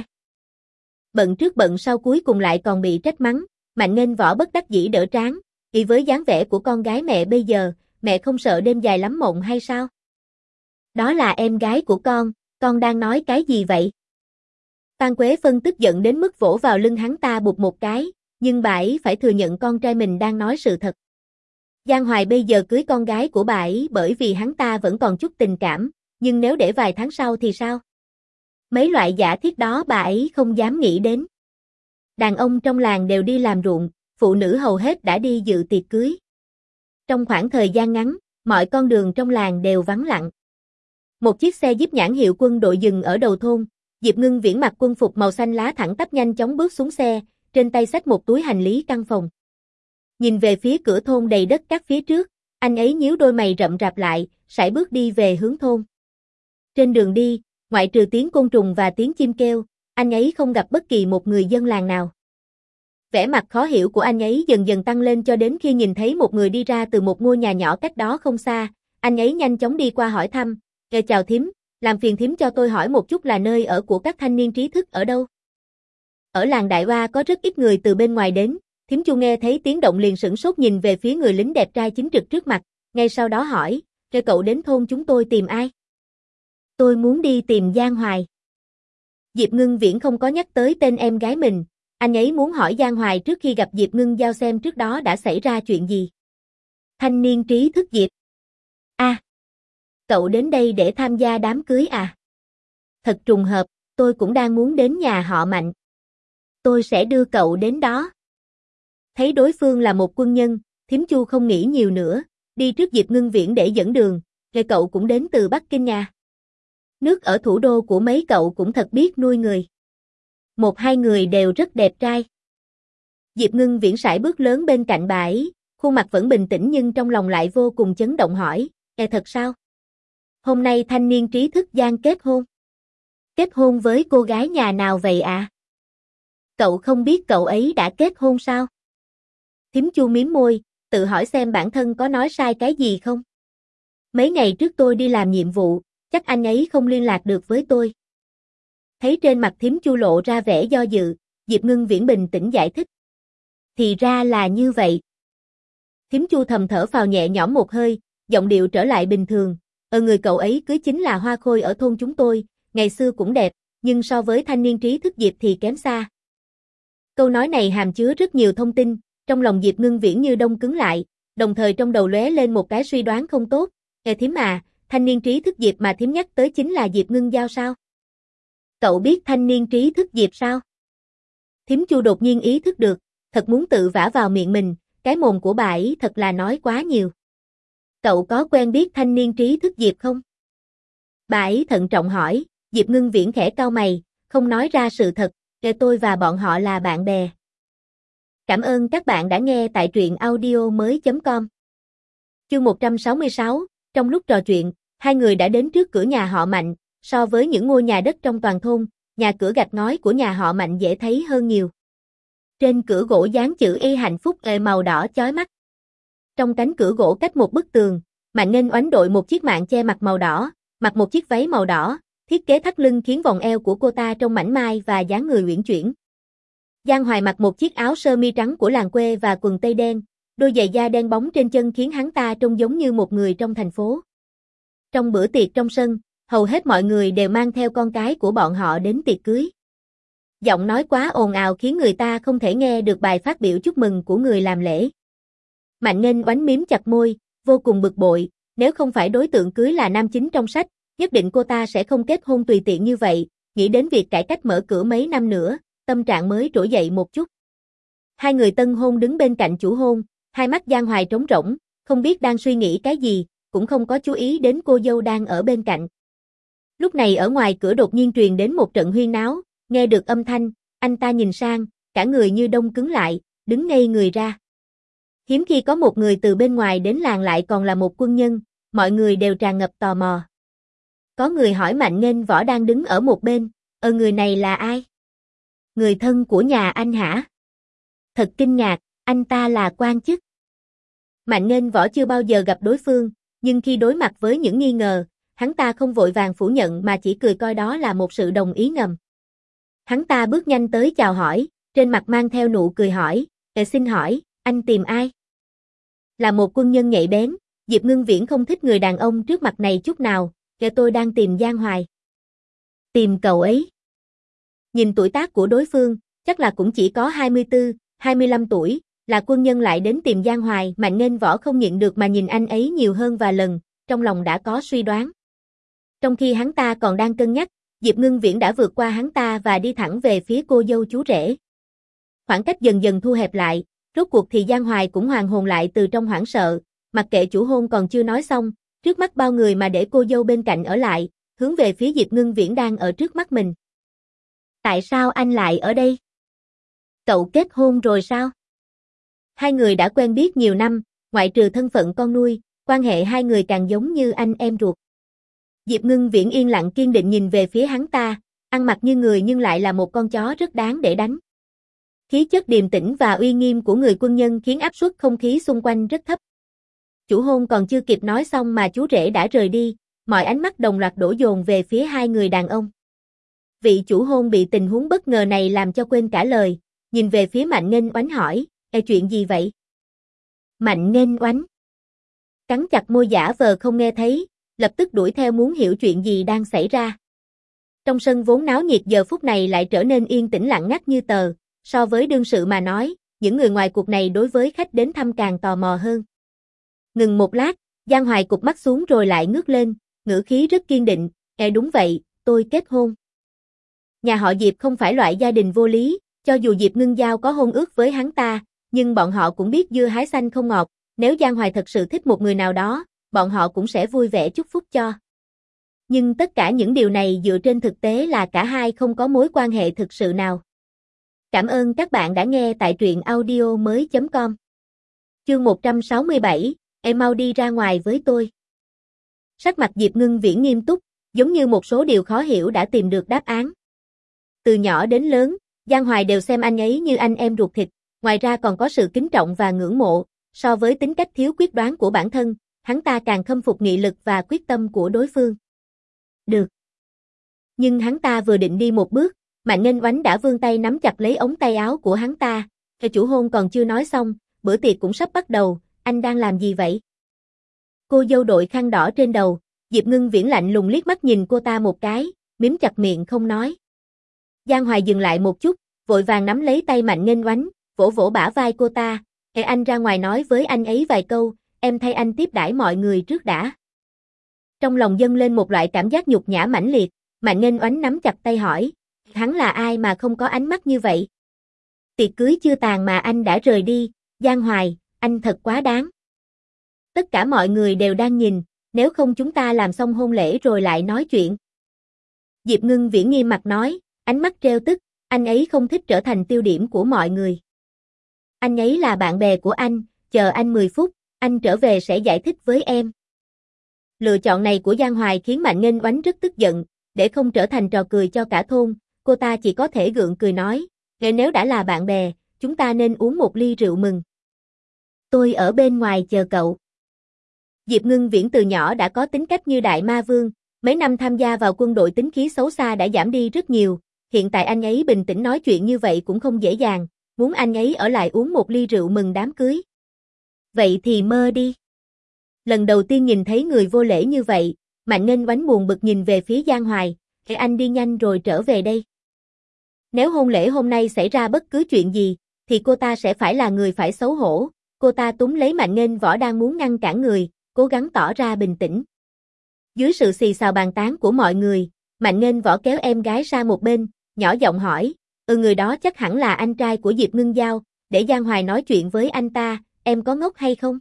Bận trước bận sau cuối cùng lại còn bị trách mắng, Mạnh Nghênh Võ bất đắc dĩ đỡ trán, "Ý với dáng vẻ của con gái mẹ bây giờ, mẹ không sợ đêm dài lắm mộng hay sao?" "Đó là em gái của con, con đang nói cái gì vậy?" Phan Quế Phân tức giận đến mức vỗ vào lưng hắn ta bụp một cái, nhưng bà ấy phải thừa nhận con trai mình đang nói sự thật. Giang Hoài bây giờ cưới con gái của bà ấy bởi vì hắn ta vẫn còn chút tình cảm, nhưng nếu để vài tháng sau thì sao? Mấy loại giả thiết đó bà ấy không dám nghĩ đến. Đàn ông trong làng đều đi làm ruộng, phụ nữ hầu hết đã đi dự tiệc cưới. Trong khoảng thời gian ngắn, mọi con đường trong làng đều vắng lặng. Một chiếc xe Jeep nhãn hiệu Quân đội dừng ở đầu thôn, Diệp Ngưng Viễn mặc quân phục màu xanh lá thẳng tắp nhanh chóng bước xuống xe, trên tay xách một túi hành lý căn phòng. Nhìn về phía cửa thôn đầy đất cát phía trước, anh ấy nhíu đôi mày rậm rạp lại, sải bước đi về hướng thôn. Trên đường đi, ngoại trừ tiếng côn trùng và tiếng chim kêu, anh ấy không gặp bất kỳ một người dân làng nào. Vẻ mặt khó hiểu của anh ấy dần dần tăng lên cho đến khi nhìn thấy một người đi ra từ một ngôi nhà nhỏ cách đó không xa, anh ấy nhanh chóng đi qua hỏi thăm, "Ê chào thím, làm phiền thím cho tôi hỏi một chút là nơi ở của các thanh niên trí thức ở đâu?" Ở làng Đại Hoa có rất ít người từ bên ngoài đến, thím Chu nghe thấy tiếng động liền sửng sốt nhìn về phía người lính đẹp trai chính trực trước mặt, ngay sau đó hỏi, "Rồi cậu đến thôn chúng tôi tìm ai?" "Tôi muốn đi tìm Giang Hoài." Diệp Ngưng Viễn không có nhắc tới tên em gái mình, anh ấy muốn hỏi Giang Hoài trước khi gặp Diệp Ngưng Giao xem trước đó đã xảy ra chuyện gì. Thanh niên trí thức Diệp. A, à, cậu đến đây để tham gia đám cưới à? Thật trùng hợp, tôi cũng đang muốn đến nhà họ Mạnh. Tôi sẽ đưa cậu đến đó. Thấy đối phương là một quân nhân, thím Chu không nghĩ nhiều nữa, đi trước Diệp Ngưng Viễn để dẫn đường, rồi cậu cũng đến từ Bắc Kinh nhà. Nước ở thủ đô của mấy cậu cũng thật biết nuôi người. Một hai người đều rất đẹp trai. Diệp Ngưng Viễn sải bước lớn bên cạnh bà ấy, khuôn mặt vẫn bình tĩnh nhưng trong lòng lại vô cùng chấn động hỏi, "E thật sao? Hôm nay thanh niên trí thức Giang kết hôn. Kết hôn với cô gái nhà nào vậy à? Cậu không biết cậu ấy đã kết hôn sao?" Thím Chu mím môi, tự hỏi xem bản thân có nói sai cái gì không. "Mấy ngày trước tôi đi làm nhiệm vụ, chắc anh ấy không liên lạc được với tôi." Thấy trên mặt thím Chu lộ ra vẻ do dự, Diệp Ngưng Viễn bình tĩnh giải thích. "Thì ra là như vậy." Thím Chu thầm thở phào nhẹ nhõm một hơi, giọng điệu trở lại bình thường, "Ờ người cậu ấy cưới chính là Hoa Khôi ở thôn chúng tôi, ngày xưa cũng đẹp, nhưng so với thanh niên trí thức Diệp thì kém xa." Câu nói này hàm chứa rất nhiều thông tin, trong lòng Diệp Ngưng Viễn như đông cứng lại, đồng thời trong đầu lóe lên một cái suy đoán không tốt, "Ê thím à, thanh niên trí thức Diệp mà thím nhắc tới chính là Diệp Ngưng Giao sao? Cậu biết thanh niên trí thức Diệp sao?" Thím Chu đột nhiên ý thức được, thật muốn tự vả vào miệng mình, cái mồm của bà ấy thật là nói quá nhiều. "Cậu có quen biết thanh niên trí thức Diệp không?" Bà ấy thận trọng hỏi, Diệp Ngưng Viễn khẽ cau mày, không nói ra sự thật, "Để tôi và bọn họ là bạn bè." Cảm ơn các bạn đã nghe tại truyện audio mới chấm com. Chương một trăm sáu mươi sáu, trong lúc trò chuyện, hai người đã đến trước cửa nhà họ Mạnh, so với những ngôi nhà đất trong toàn thôn, nhà cửa gạch ngói của nhà họ Mạnh dễ thấy hơn nhiều. Trên cửa gỗ dán chữ Y hạnh phúc ê màu đỏ chói mắt. Trong cánh cửa gỗ cách một bức tường, Mạnh Nghênh Oánh đội một chiếc mạn che mặt màu đỏ, mặc một chiếc váy màu đỏ, thiết kế thắt lưng khiến vòng eo của cô ta trông mảnh mai và dáng người uyển chuyển. Giang Hoài mặc một chiếc áo sơ mi trắng của làng quê và quần tây đen, đôi giày da đen bóng trên chân khiến hắn ta trông giống như một người trong thành phố. Trong bữa tiệc trong sân, hầu hết mọi người đều mang theo con cái của bọn họ đến tiệc cưới. Giọng nói quá ồn ào khiến người ta không thể nghe được bài phát biểu chúc mừng của người làm lễ. Mạnh Nghênh Oánh mím chặt môi, vô cùng bực bội, nếu không phải đối tượng cưới là nam chính trong sách, nhất định cô ta sẽ không kết hôn tùy tiện như vậy, nghĩ đến việc cải cách mở cửa mấy năm nữa, tâm trạng mới trỗi dậy một chút. Hai người tân hôn đứng bên cạnh chủ hôn, hai mắt Giang Hoài trống rỗng, không biết đang suy nghĩ cái gì, cũng không có chú ý đến cô dâu đang ở bên cạnh. Lúc này ở ngoài cửa đột nhiên truyền đến một trận huyên náo, nghe được âm thanh, anh ta nhìn sang, cả người như đông cứng lại, đứng ngây người ra. Hiếm khi có một người từ bên ngoài đến làng lại còn là một quân nhân, mọi người đều tràn ngập tò mò. Có người hỏi Mạnh Nghênh Võ đang đứng ở một bên, ờ người này là ai? Người thân của nhà anh hả? Thật kinh ngạc, anh ta là quan chức. Mạnh Nghênh Võ chưa bao giờ gặp đối phương, nhưng khi đối mặt với những nghi ngờ, hắn ta không vội vàng phủ nhận mà chỉ cười coi đó là một sự đồng ý ngầm. Hắn ta bước nhanh tới chào hỏi, trên mặt mang theo nụ cười hỏi, "Ờ xin hỏi, anh tìm ai?" Là một quân nhân nhạy bén, Diệp Ngưng Viễn không thích người đàn ông trước mặt này chút nào, "Kẻ tôi đang tìm Giang Hoài." "Tìm cậu ấy?" Nhìn tuổi tác của đối phương, chắc là cũng chỉ có hai mươi tư, hai mươi lăm tuổi, là quân nhân lại đến tìm Giang Hoài, Mạnh Nghênh Võ không nhịn được mà nhìn anh ấy nhiều hơn vài lần, trong lòng đã có suy đoán. Trong khi hắn ta còn đang cân nhắc, Diệp Ngưng Viễn đã vượt qua hắn ta và đi thẳng về phía cô dâu chú rể. Khoảng cách dần dần thu hẹp lại, rốt cuộc thì Giang Hoài cũng hoàn hồn lại từ trong hoảng sợ, mặc kệ chủ hôn còn chưa nói xong, trước mắt bao người mà để cô dâu bên cạnh ở lại, hướng về phía Diệp Ngưng Viễn đang ở trước mắt mình. "Tại sao anh lại ở đây? Cậu kết hôn rồi sao?" Hai người đã quen biết nhiều năm, ngoại trừ thân phận con nuôi, quan hệ hai người càng giống như anh em ruột. Diệp Ngưng Viễn yên lặng kiên định nhìn về phía hắn ta, ăn mặc như người nhưng lại là một con chó rất đáng để đánh. Khí chất điềm tĩnh và uy nghiêm của người quân nhân khiến áp suất không khí xung quanh rất thấp. Chủ hôn còn chưa kịp nói xong mà chú rể đã rời đi, mọi ánh mắt đồng loạt đổ dồn về phía hai người đàn ông. Vị chủ hôn bị tình huống bất ngờ này làm cho quên cả lời, nhìn về phía Mạnh Nghênh Oánh hỏi, "Ê chuyện gì vậy?" Mạnh Nghênh Oánh cắn chặt môi giả vờ không nghe thấy, lập tức đuổi theo muốn hiểu chuyện gì đang xảy ra. Trong sân vốn náo nhiệt giờ phút này lại trở nên yên tĩnh lặng ngắt như tờ, so với đương sự mà nói, những người ngoài cuộc này đối với khách đến thăm càng tò mò hơn. Ngừng một lát, Giang Hoài cụp mắt xuống rồi lại ngước lên, ngữ khí rất kiên định, "Ê đúng vậy, tôi kết hôn." Nhà họ Diệp không phải loại gia đình vô lý, cho dù Diệp Ngưng Giao có hôn ước với hắn ta, nhưng bọn họ cũng biết dưa hái xanh không ngọt, nếu Giang Hoài thật sự thích một người nào đó, bọn họ cũng sẽ vui vẻ chúc phúc cho. Nhưng tất cả những điều này dựa trên thực tế là cả hai không có mối quan hệ thực sự nào. Cảm ơn các bạn đã nghe tại truyện audio mới chấm com. Chương một trăm sáu mươi bảy, em mau đi ra ngoài với tôi. Sắc mặt Diệp Ngưng Viễn nghiêm túc, giống như một số điều khó hiểu đã tìm được đáp án. Từ nhỏ đến lớn, Giang Hoài đều xem anh ấy như anh em ruột thịt, ngoài ra còn có sự kính trọng và ngưỡng mộ, so với tính cách thiếu quyết đoán của bản thân, hắn ta càng khâm phục nghị lực và quyết tâm của đối phương. Được. Nhưng hắn ta vừa định đi một bước, Mạnh Nghênh Oánh đã vươn tay nắm chặt lấy ống tay áo của hắn ta, "Cái chủ hôn còn chưa nói xong, bữa tiệc cũng sắp bắt đầu, anh đang làm gì vậy?" Cô dâu đội khăn đỏ trên đầu, Diệp Ngưng Viễn lạnh lùng liếc mắt nhìn cô ta một cái, mím chặt miệng không nói. Giang Hoài dừng lại một chút, vội vàng nắm lấy tay Mạnh Nghênh Oánh, vỗ vỗ bả vai cô ta, "Ê anh ra ngoài nói với anh ấy vài câu, em thay anh tiếp đãi mọi người trước đã." Trong lòng dâng lên một loại cảm giác nhục nhã mãnh liệt, Mạnh Nghênh Oánh nắm chặt tay hỏi, hắn là ai mà không có ánh mắt như vậy? Tiệc cưới chưa tàn mà anh đã rời đi, Giang Hoài, anh thật quá đáng. Tất cả mọi người đều đang nhìn, nếu không chúng ta làm xong hôn lễ rồi lại nói chuyện. Diệp Ngưng Viễn nghiêm mặt nói, ánh mắt treo tức, anh ấy không thích trở thành tiêu điểm của mọi người. Anh ấy là bạn bè của anh, chờ anh mười phút, anh trở về sẽ giải thích với em. Lựa chọn này của Giang Hoài khiến Mạnh Nghênh Oánh rất tức giận, để không trở thành trò cười cho cả thôn, cô ta chỉ có thể gượng cười nói, nếu đã là bạn bè, chúng ta nên uống một ly rượu mừng. Tôi ở bên ngoài chờ cậu. Diệp Ngưng Viễn từ nhỏ đã có tính cách như đại ma vương, mấy năm tham gia vào quân đội tính khí xấu xa đã giảm đi rất nhiều, hiện tại anh ấy bình tĩnh nói chuyện như vậy cũng không dễ dàng, muốn anh ấy ở lại uống một ly rượu mừng đám cưới. Vậy thì mơ đi. Lần đầu tiên nhìn thấy người vô lễ như vậy, Mạnh Nghênh Oánh buồn bực nhìn về phía Giang Hoài, "Để anh đi nhanh rồi trở về đây." Nếu hôn lễ hôm nay xảy ra bất cứ chuyện gì, thì cô ta sẽ phải là người phải xấu hổ, cô ta túm lấy Mạnh Nghênh Võ đang muốn ngăn cản người, cố gắng tỏ ra bình tĩnh. Dưới sự xì xào bàn tán của mọi người, Mạnh Nghênh Võ kéo em gái ra một bên, nhỏ giọng hỏi, ừ người đó chắc hẳn là anh trai của Diệp Ngưng Giao, để Giang Hoài nói chuyện với anh ta, em có ngốc hay không?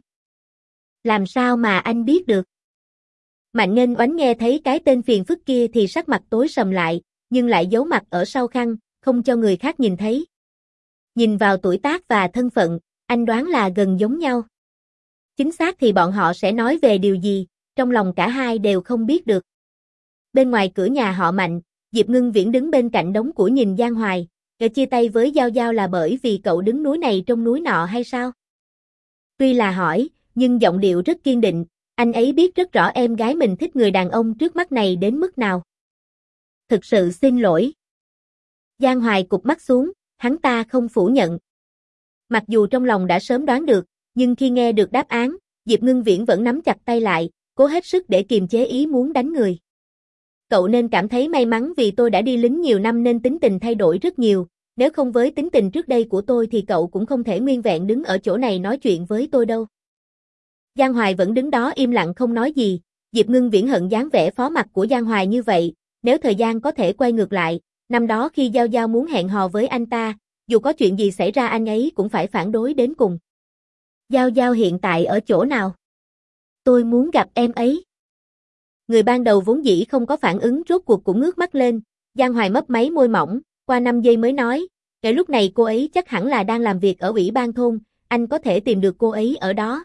Làm sao mà anh biết được? Mạnh Nghênh Oánh nghe thấy cái tên phiền phức kia thì sắc mặt tối sầm lại, nhưng lại giấu mặt ở sau khăn, không cho người khác nhìn thấy. Nhìn vào tuổi tác và thân phận, anh đoán là gần giống nhau. Chính xác thì bọn họ sẽ nói về điều gì, trong lòng cả hai đều không biết được. Bên ngoài cửa nhà họ Mạnh, Diệp Ngưng Viễn đứng bên cạnh đống củi nhìn Giang Hoài, cậu chia tay với Giao Giao là bởi vì cậu đứng núi này trông núi nọ hay sao? Tuy là hỏi, nhưng giọng điệu rất kiên định, anh ấy biết rất rõ em gái mình thích người đàn ông trước mắt này đến mức nào. Thực sự xin lỗi. Giang Hoài cụp mắt xuống, hắn ta không phủ nhận. Mặc dù trong lòng đã sớm đoán được, nhưng khi nghe được đáp án, Diệp Ngưng Viễn vẫn nắm chặt tay lại, cố hết sức để kiềm chế ý muốn đánh người. Cậu nên cảm thấy may mắn vì tôi đã đi lính nhiều năm nên tính tình thay đổi rất nhiều, nếu không với tính tình trước đây của tôi thì cậu cũng không thể nguyên vẹn đứng ở chỗ này nói chuyện với tôi đâu. Giang Hoài vẫn đứng đó im lặng không nói gì, Diệp Ngưng Viễn hận dáng vẻ phó mặc của Giang Hoài như vậy, nếu thời gian có thể quay ngược lại, năm đó khi Giao Giao muốn hẹn hò với anh ta, dù có chuyện gì xảy ra anh ấy cũng phải phản đối đến cùng. Giao Giao hiện tại ở chỗ nào? Tôi muốn gặp em ấy. Người ban đầu vốn dĩ không có phản ứng rốt cuộc cũng ngước mắt lên, Giang Hoài mấp máy môi mỏng, qua năm giây mới nói, kể lúc này cô ấy chắc hẳn là đang làm việc ở ủy ban thôn, anh có thể tìm được cô ấy ở đó.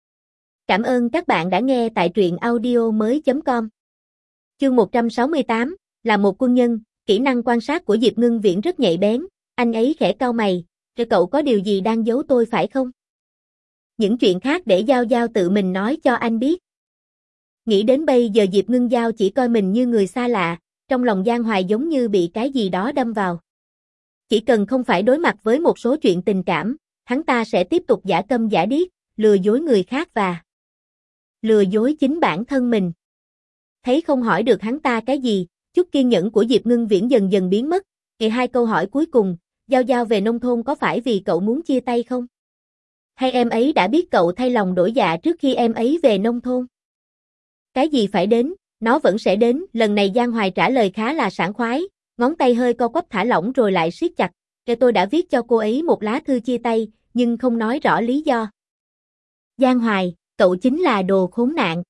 Cảm ơn các bạn đã nghe tại truyện audio mới chấm com. Chương một trăm sáu mươi tám, là một quân nhân, kỹ năng quan sát của Diệp Ngưng Viễn rất nhạy bén, anh ấy khẽ cau mày, rồi cậu có điều gì đang giấu tôi phải không? Những chuyện khác để Giao Giao tự mình nói cho anh biết. Nghĩ đến bây giờ Diệp Ngưng Giao chỉ coi mình như người xa lạ, trong lòng Giang Hoài giống như bị cái gì đó đâm vào. Chỉ cần không phải đối mặt với một số chuyện tình cảm, hắn ta sẽ tiếp tục giả câm giả điếc, lừa dối người khác và lừa dối chính bản thân mình. Thấy không hỏi được hắn ta cái gì, chút kiên nhẫn của Diệp Ngưng Viễn dần dần biến mất, kể hai câu hỏi cuối cùng, Giao Giao về nông thôn có phải vì cậu muốn chia tay không? Hay em ấy đã biết cậu thay lòng đổi dạ trước khi em ấy về nông thôn? Cái gì phải đến, nó vẫn sẽ đến, lần này Giang Hoài trả lời khá là sảng khoái, ngón tay hơi co quắp thả lỏng rồi lại siết chặt, kể tôi đã viết cho cô ấy một lá thư chia tay, nhưng không nói rõ lý do. Giang Hoài, cậu chính là đồ khốn nạn.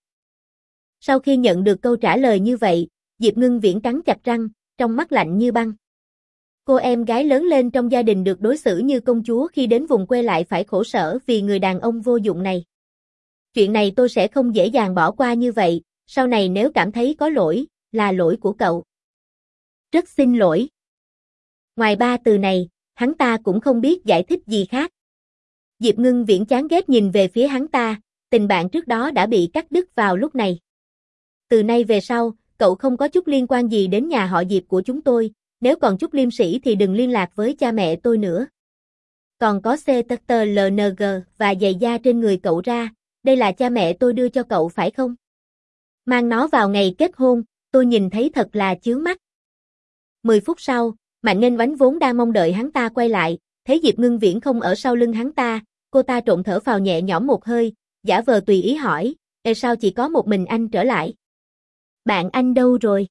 Sau khi nhận được câu trả lời như vậy, Diệp Ngưng Viễn cắn chặt răng, trong mắt lạnh như băng. Cô em gái lớn lên trong gia đình được đối xử như công chúa khi đến vùng quê lại phải khổ sở vì người đàn ông vô dụng này. Chuyện này tôi sẽ không dễ dàng bỏ qua như vậy, sau này nếu cảm thấy có lỗi, là lỗi của cậu. Rất xin lỗi. Ngoài ba từ này, hắn ta cũng không biết giải thích gì khác. Diệp Ngưng Viễn chán ghét nhìn về phía hắn ta, tình bạn trước đó đã bị cắt đứt vào lúc này. Từ nay về sau, cậu không có chút liên quan gì đến nhà họ Diệp của chúng tôi, nếu còn chút liêm sĩ thì đừng liên lạc với cha mẹ tôi nữa. Còn có xê tê tê lờ en giê và giày da trên người cậu ra, đây là cha mẹ tôi đưa cho cậu phải không? Mang nó vào ngày kết hôn, tôi nhìn thấy thật là chướng mắt. Mười phút sau, Mạnh Nghênh Oánh vốn đang mong đợi hắn ta quay lại, thấy Diệp Ngưng Viễn không ở sau lưng hắn ta, cô ta trộn thở phào nhẹ nhõm một hơi, giả vờ tùy ý hỏi, tại sao chỉ có một mình anh trở lại? Bạn anh đâu rồi?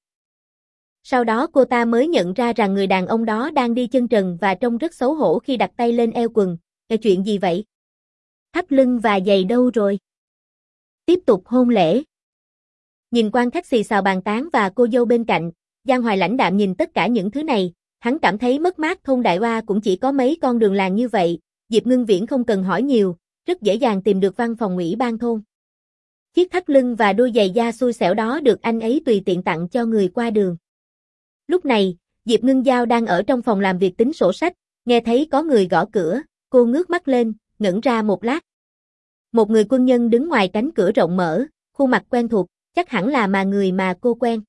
Sau đó cô ta mới nhận ra rằng người đàn ông đó đang đi chân trần và trông rất xấu hổ khi đặt tay lên eo quần. Cái chuyện gì vậy? Thắt lưng và giày đâu rồi? Tiếp tục hôn lễ. Nhìn quan khách xì xào bàn tán và cô dâu bên cạnh, Giang Hoài lãnh đạm nhìn tất cả những thứ này, hắn cảm thấy mất mát. Thôn Đại Oa cũng chỉ có mấy con đường làng như vậy, Diệp Ngưng Viễn không cần hỏi nhiều, rất dễ dàng tìm được văn phòng ủy ban thôn. Chiếc thắt lưng và đôi giày da xui xẻo đó được anh ấy tùy tiện tặng cho người qua đường. Lúc này, Diệp Ngưng Giao đang ở trong phòng làm việc tính sổ sách, nghe thấy có người gõ cửa, cô ngước mắt lên, ngẩn ra một lát. Một người quân nhân đứng ngoài cánh cửa rộng mở, khuôn mặt quen thuộc, chắc hẳn là mà người mà cô quen.